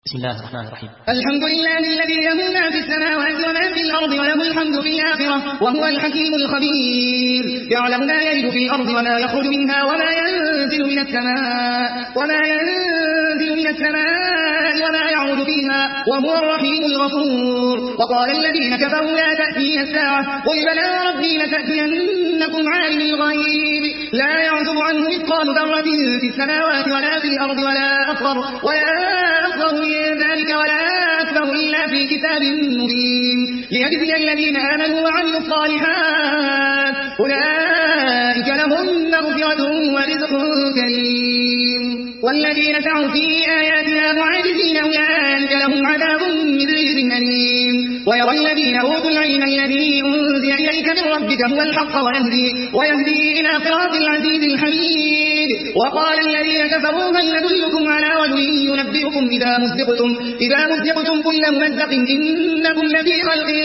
بسم الله الرحمن الرحيم. الحمد لله الذي له ما في السماوات وما في الأرض وله الحمد في الآخرة وهو الحكيم الخبير. يعلم ما يلج في الأرض وما يخرج منها وما ينزل من السماء وما يعرج فيها وهو الرحيم الغفور. وقال الذين كفروا لا تأتينا الساعة قل بلى وربي لتأتينكم عالم الغيب لا يعزب عنه مثقال ذرة في السماوات ولا في الأرض ولا أصغر من ذلك ولا أكبر إلا في كتاب مبين ليجزي الذين آمنوا وعملوا الصالحات أولئك لهم مغفرة ورزق كريم. والذين سعوا في آياتنا معاجزين أولئك لهم عذاب من رجز أليم. ويرى الذين أوتوا العلم الذي أنزل إليك من ربك هو الحق ويهدي إلى صراط العزيز الحميد. وقال الذين كفروا هل ندلكم على رجل ينبئكم إذا مزقتم كل ممزق إنكم لفي خلق